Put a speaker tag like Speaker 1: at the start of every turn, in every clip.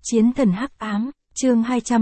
Speaker 1: Chiến thần hắc ám, chương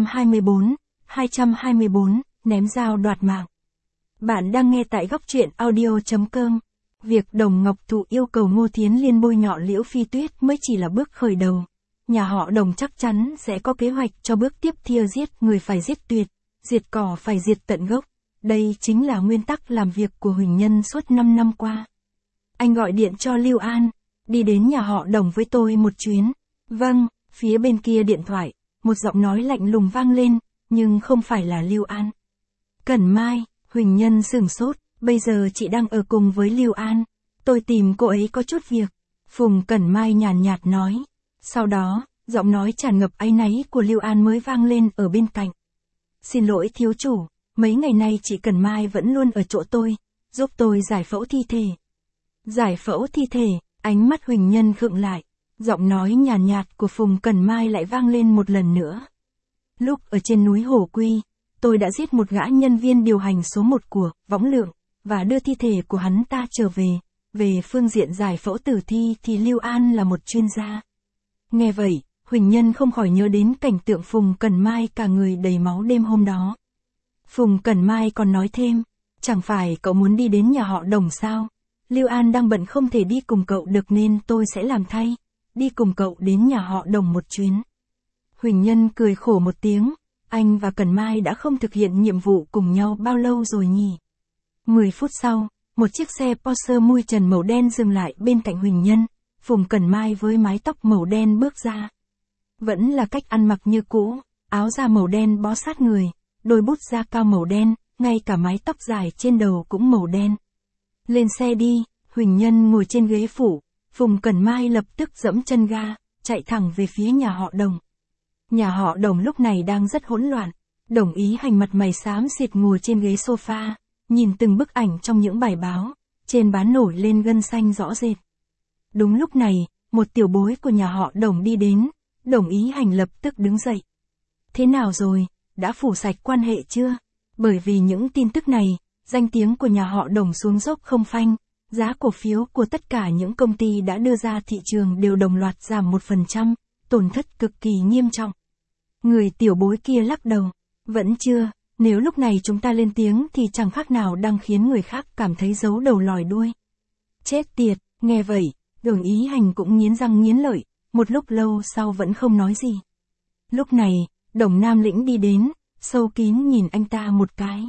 Speaker 1: 224, ném dao đoạt mạng. Bạn đang nghe tại góc truyện audio.com. Việc Đồng Ngọc Thụ yêu cầu Ngô Thiến Liên bôi nhọ Liễu Phi Tuyết mới chỉ là bước khởi đầu. Nhà họ Đồng chắc chắn sẽ có kế hoạch cho bước tiếp theo, giết người phải giết tuyệt, diệt cỏ phải diệt tận gốc. Đây chính là nguyên tắc làm việc của Huỳnh Nhân suốt 5 năm qua. Anh gọi điện cho Lưu An, đi đến nhà họ Đồng với tôi một chuyến. Vâng. Phía bên kia điện thoại, một giọng nói lạnh lùng vang lên, nhưng không phải là Lưu An. Cẩn Mai, Huỳnh Nhân sửng sốt, bây giờ chị đang ở cùng với Lưu An. Tôi tìm cô ấy có chút việc. Phùng Cẩn Mai nhàn nhạt nói. Sau đó, giọng nói tràn ngập áy náy của Lưu An mới vang lên ở bên cạnh. Xin lỗi thiếu chủ, mấy ngày nay chị Cẩn Mai vẫn luôn ở chỗ tôi, giúp tôi giải phẫu thi thể. Giải phẫu thi thể, ánh mắt Huỳnh Nhân khựng lại. Giọng nói nhàn nhạt của Phùng Cẩn Mai lại vang lên một lần nữa. Lúc ở trên núi Hổ Quy, tôi đã giết một gã nhân viên điều hành số 1 của Võng Lượng, và đưa thi thể của hắn ta trở về. Về phương diện giải phẫu tử thi thì Lưu An là một chuyên gia. Nghe vậy, Huỳnh Nhân không khỏi nhớ đến cảnh tượng Phùng Cẩn Mai cả người đầy máu đêm hôm đó. Phùng Cẩn Mai còn nói thêm, chẳng phải cậu muốn đi đến nhà họ Đồng sao? Lưu An đang bận không thể đi cùng cậu được nên tôi sẽ làm thay. Đi cùng cậu đến nhà họ Đồng một chuyến. Huỳnh Nhân cười khổ một tiếng, anh và Cẩn Mai đã không thực hiện nhiệm vụ cùng nhau bao lâu rồi nhỉ? 10 phút sau, một chiếc xe Porsche mui trần màu đen dừng lại bên cạnh Huỳnh Nhân, Phùng Cẩn Mai với mái tóc màu đen bước ra. Vẫn là cách ăn mặc như cũ, áo da màu đen bó sát người, đôi bút da cao màu đen, ngay cả mái tóc dài trên đầu cũng màu đen. Lên xe đi, Huỳnh Nhân ngồi trên ghế phụ. Phùng Cẩn Mai lập tức giẫm chân ga, chạy thẳng về phía nhà họ Đồng. Nhà họ Đồng lúc này đang rất hỗn loạn. Đồng Ý Hành mặt mày xám xịt ngồi trên ghế sofa, nhìn từng bức ảnh trong những bài báo, trên bán nổi lên gân xanh rõ rệt. Đúng lúc này, một tiểu bối của nhà họ Đồng đi đến, Đồng Ý Hành lập tức đứng dậy. Thế nào rồi, đã phủ sạch quan hệ chưa? Bởi vì những tin tức này, danh tiếng của nhà họ Đồng xuống dốc không phanh. Giá cổ phiếu của tất cả những công ty đã đưa ra thị trường đều đồng loạt giảm 1%, tổn thất cực kỳ nghiêm trọng. Người tiểu bối kia lắc đầu, vẫn chưa, nếu lúc này chúng ta lên tiếng thì chẳng khác nào đang khiến người khác cảm thấy giấu đầu lòi đuôi. Chết tiệt, nghe vậy, Đồng Ý Hành cũng nghiến răng nghiến lợi, một lúc lâu sau vẫn không nói gì. Lúc này, Đồng Nam Lĩnh đi đến, sâu kín nhìn anh ta một cái.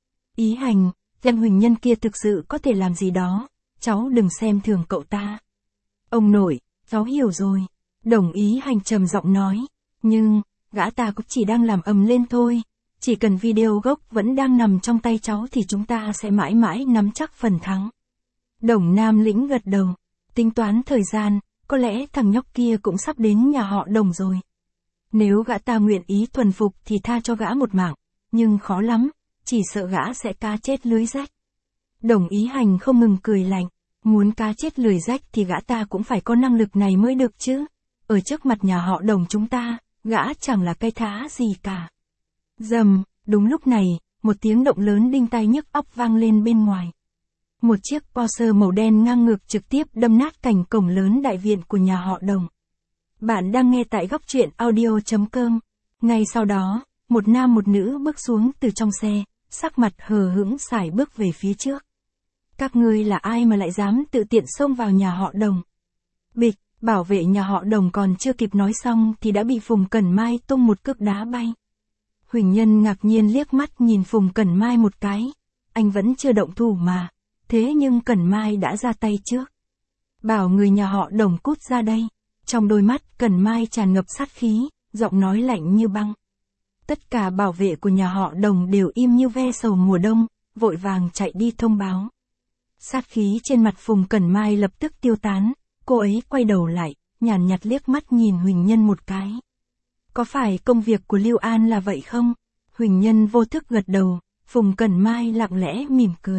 Speaker 1: Ý Hành, em Huỳnh Nhân kia thực sự có thể làm gì đó. Cháu đừng xem thường cậu ta. Ông nội, cháu hiểu rồi. Đồng Ý Hành trầm giọng nói. Nhưng, gã ta cũng chỉ đang làm ầm lên thôi. Chỉ cần video gốc vẫn đang nằm trong tay cháu thì chúng ta sẽ mãi mãi nắm chắc phần thắng. Đồng Nam Lĩnh gật đầu. Tính toán thời gian, có lẽ thằng nhóc kia cũng sắp đến nhà họ Đồng rồi. Nếu gã ta nguyện ý thuần phục thì tha cho gã một mạng. Nhưng khó lắm, chỉ sợ gã sẽ cá chết lưới rách. Đồng Ý Hành không ngừng cười lạnh. Muốn cá chết lưới rách thì gã ta cũng phải có năng lực này mới được chứ. Ở trước mặt nhà họ Đồng chúng ta, gã chẳng là cây thá gì cả. Rầm, đúng lúc này, một tiếng động lớn đinh tai nhức óc vang lên bên ngoài. Một chiếc Porsche màu đen ngang ngược trực tiếp đâm nát cành cổng lớn đại viện của nhà họ Đồng. Bạn đang nghe tại góc truyện audio.com. Ngay sau đó, một nam một nữ bước xuống từ trong xe, sắc mặt hờ hững sải bước về phía trước. Các ngươi là ai mà lại dám tự tiện xông vào nhà họ Đồng? Bịch, bảo vệ nhà họ Đồng còn chưa kịp nói xong thì đã bị Phùng Cẩn Mai tung một cước đá bay. Huỳnh Nhân ngạc nhiên liếc mắt nhìn Phùng Cẩn Mai một cái. Anh vẫn chưa động thủ mà. Thế nhưng Cẩn Mai đã ra tay trước. Bảo người nhà họ Đồng cút ra đây. Trong đôi mắt Cẩn Mai tràn ngập sát khí, giọng nói lạnh như băng. Tất cả bảo vệ của nhà họ Đồng đều im như ve sầu mùa đông, vội vàng chạy đi thông báo. Sát khí trên mặt Phùng Cẩn Mai lập tức tiêu tán, cô ấy quay đầu lại, nhàn nhạt liếc mắt nhìn Huỳnh Nhân một cái. Có phải công việc của Lưu An là vậy không? Huỳnh Nhân vô thức gật đầu, Phùng Cẩn Mai lặng lẽ mỉm cười.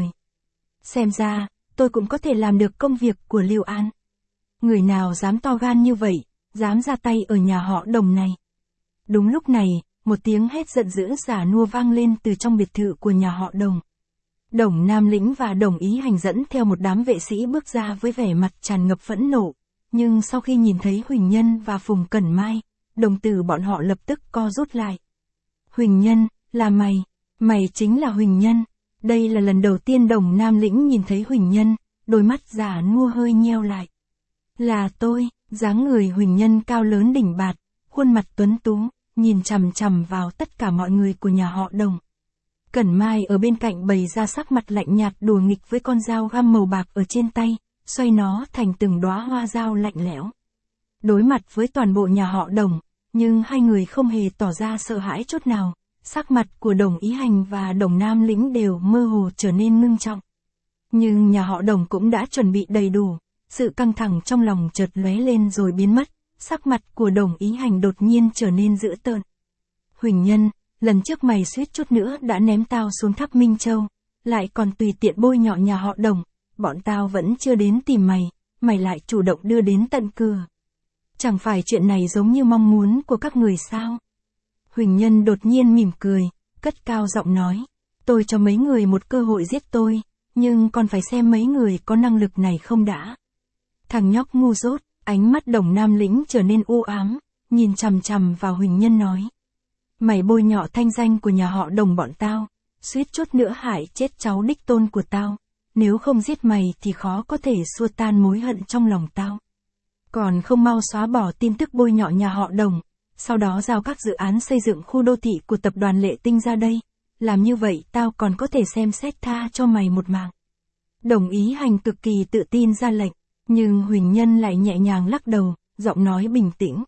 Speaker 1: Xem ra, tôi cũng có thể làm được công việc của Lưu An. Người nào dám to gan như vậy, dám ra tay ở nhà họ Đồng này. Đúng lúc này, một tiếng hét giận dữ giả nua vang lên từ trong biệt thự của nhà họ Đồng. Đồng Nam Lĩnh và Đồng Ý Hành dẫn theo một đám vệ sĩ bước ra với vẻ mặt tràn ngập phẫn nộ, nhưng sau khi nhìn thấy Huỳnh Nhân và Phùng Cẩn Mai, đồng tử bọn họ lập tức co rút lại. Huỳnh Nhân, là mày chính là Huỳnh Nhân. Đây là lần đầu tiên Đồng Nam Lĩnh nhìn thấy Huỳnh Nhân, đôi mắt già nua hơi nheo lại. Là tôi, dáng người Huỳnh Nhân cao lớn đỉnh bạt, khuôn mặt tuấn tú, nhìn chằm chằm vào tất cả mọi người của nhà họ Đồng. Cẩn Mai ở bên cạnh bày ra sắc mặt lạnh nhạt đùa nghịch với con dao găm màu bạc ở trên tay, xoay nó thành từng đóa hoa dao lạnh lẽo. Đối mặt với toàn bộ nhà họ Đồng, nhưng hai người không hề tỏ ra sợ hãi chút nào, sắc mặt của Đồng Ý Hành và Đồng Nam Lĩnh đều mơ hồ trở nên ngưng trọng. Nhưng nhà họ Đồng cũng đã chuẩn bị đầy đủ, sự căng thẳng trong lòng chợt lóe lên rồi biến mất, sắc mặt của Đồng Ý Hành đột nhiên trở nên dữ tợn. Huỳnh Nhân, lần trước mày suýt chút nữa đã ném tao xuống tháp Minh Châu, lại còn tùy tiện bôi nhọ nhà họ Đồng, bọn tao vẫn chưa đến tìm mày lại chủ động đưa đến tận cửa. Chẳng phải chuyện này giống như mong muốn của các người sao? Huỳnh Nhân đột nhiên mỉm cười, cất cao giọng nói, tôi cho mấy người một cơ hội giết tôi, nhưng còn phải xem mấy người có năng lực này không đã. Thằng nhóc ngu dốt, ánh mắt Đồng Nam Lĩnh trở nên u ám, nhìn chằm chằm vào Huỳnh Nhân nói. Mày bôi nhọ thanh danh của nhà họ Đồng bọn tao, suýt chút nữa hại chết cháu đích tôn của tao, nếu không giết mày thì khó có thể xua tan mối hận trong lòng tao. Còn không mau xóa bỏ tin tức bôi nhọ nhà họ Đồng, sau đó giao các dự án xây dựng khu đô thị của tập đoàn Lệ Tinh ra đây, làm như vậy tao còn có thể xem xét tha cho mày một mạng. Đồng Ý Hành cực kỳ tự tin ra lệnh, nhưng Huỳnh Nhân lại nhẹ nhàng lắc đầu, giọng nói bình tĩnh.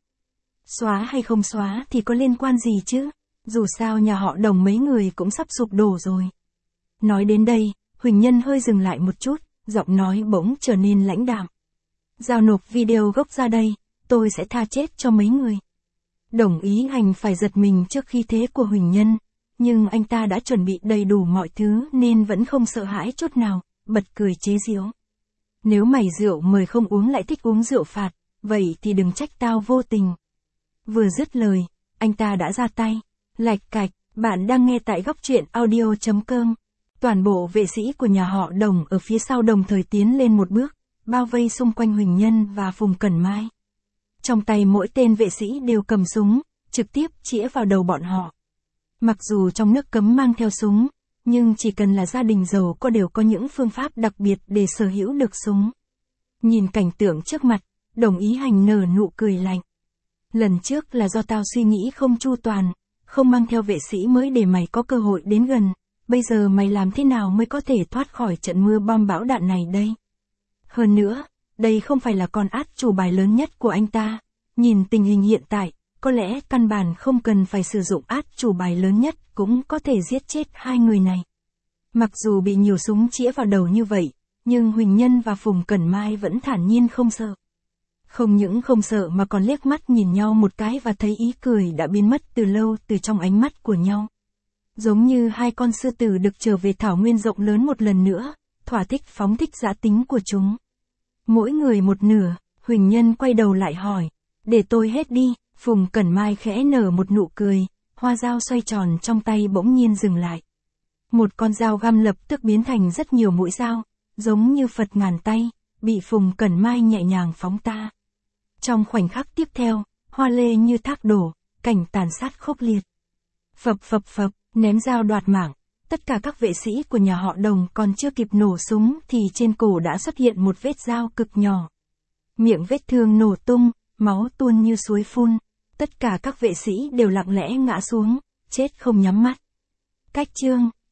Speaker 1: Xóa hay không xóa thì có liên quan gì chứ, dù sao nhà họ Đồng mấy người cũng sắp sụp đổ rồi. Nói đến đây, Huỳnh Nhân hơi dừng lại một chút, giọng nói bỗng trở nên lãnh đạm. Giao nộp video gốc ra đây, tôi sẽ tha chết cho mấy người. Đồng Ý Hành phải giật mình trước khí thế của Huỳnh Nhân, nhưng anh ta đã chuẩn bị đầy đủ mọi thứ nên vẫn không sợ hãi chút nào, bật cười chế giễu. Nếu mày rượu mời không uống lại thích uống rượu phạt, vậy thì đừng trách tao vô tình. Vừa dứt lời, anh ta đã ra tay. Lạch cạch, bạn đang nghe tại góc truyện audio.com. Toàn bộ vệ sĩ của nhà họ Đồng ở phía sau đồng thời tiến lên một bước, bao vây xung quanh Huỳnh Nhân và Phùng Cẩn Mai. Trong tay mỗi tên vệ sĩ đều cầm súng, trực tiếp chĩa vào đầu bọn họ. Mặc dù trong nước cấm mang theo súng, nhưng chỉ cần là gia đình giàu có đều có những phương pháp đặc biệt để sở hữu được súng. Nhìn cảnh tượng trước mặt, Đồng Ý Hành nở nụ cười lạnh. Lần trước là do tao suy nghĩ không chu toàn, không mang theo vệ sĩ mới để mày có cơ hội đến gần, bây giờ mày làm thế nào mới có thể thoát khỏi trận mưa bom bão đạn này đây? Hơn nữa, đây không phải là con át chủ bài lớn nhất của anh ta, nhìn tình hình hiện tại, có lẽ căn bản không cần phải sử dụng át chủ bài lớn nhất cũng có thể giết chết hai người này. Mặc dù bị nhiều súng chĩa vào đầu như vậy, nhưng Huỳnh Nhân và Phùng Cẩn Mai vẫn thản nhiên không sợ. Không những không sợ mà còn liếc mắt nhìn nhau một cái và thấy ý cười đã biến mất từ lâu từ trong ánh mắt của nhau. Giống như hai con sư tử được trở về thảo nguyên rộng lớn một lần nữa, thỏa thích phóng thích dã tính của chúng. Mỗi người một nửa, Huỳnh Nhân quay đầu lại hỏi, để tôi hết đi. Phùng Cẩn Mai khẽ nở một nụ cười, hoa dao xoay tròn trong tay bỗng nhiên dừng lại. Một con dao găm lập tức biến thành rất nhiều mũi dao, giống như Phật ngàn tay, bị Phùng Cẩn Mai nhẹ nhàng phóng ta. Trong khoảnh khắc tiếp theo, hoa lê như thác đổ, cảnh tàn sát khốc liệt. Phập phập phập, ném dao đoạt mạng, tất cả các vệ sĩ của nhà họ Đồng còn chưa kịp nổ súng thì trên cổ đã xuất hiện một vết dao cực nhỏ. Miệng vết thương nổ tung, máu tuôn như suối phun, tất cả các vệ sĩ đều lặng lẽ ngã xuống, chết không nhắm mắt. Cách chương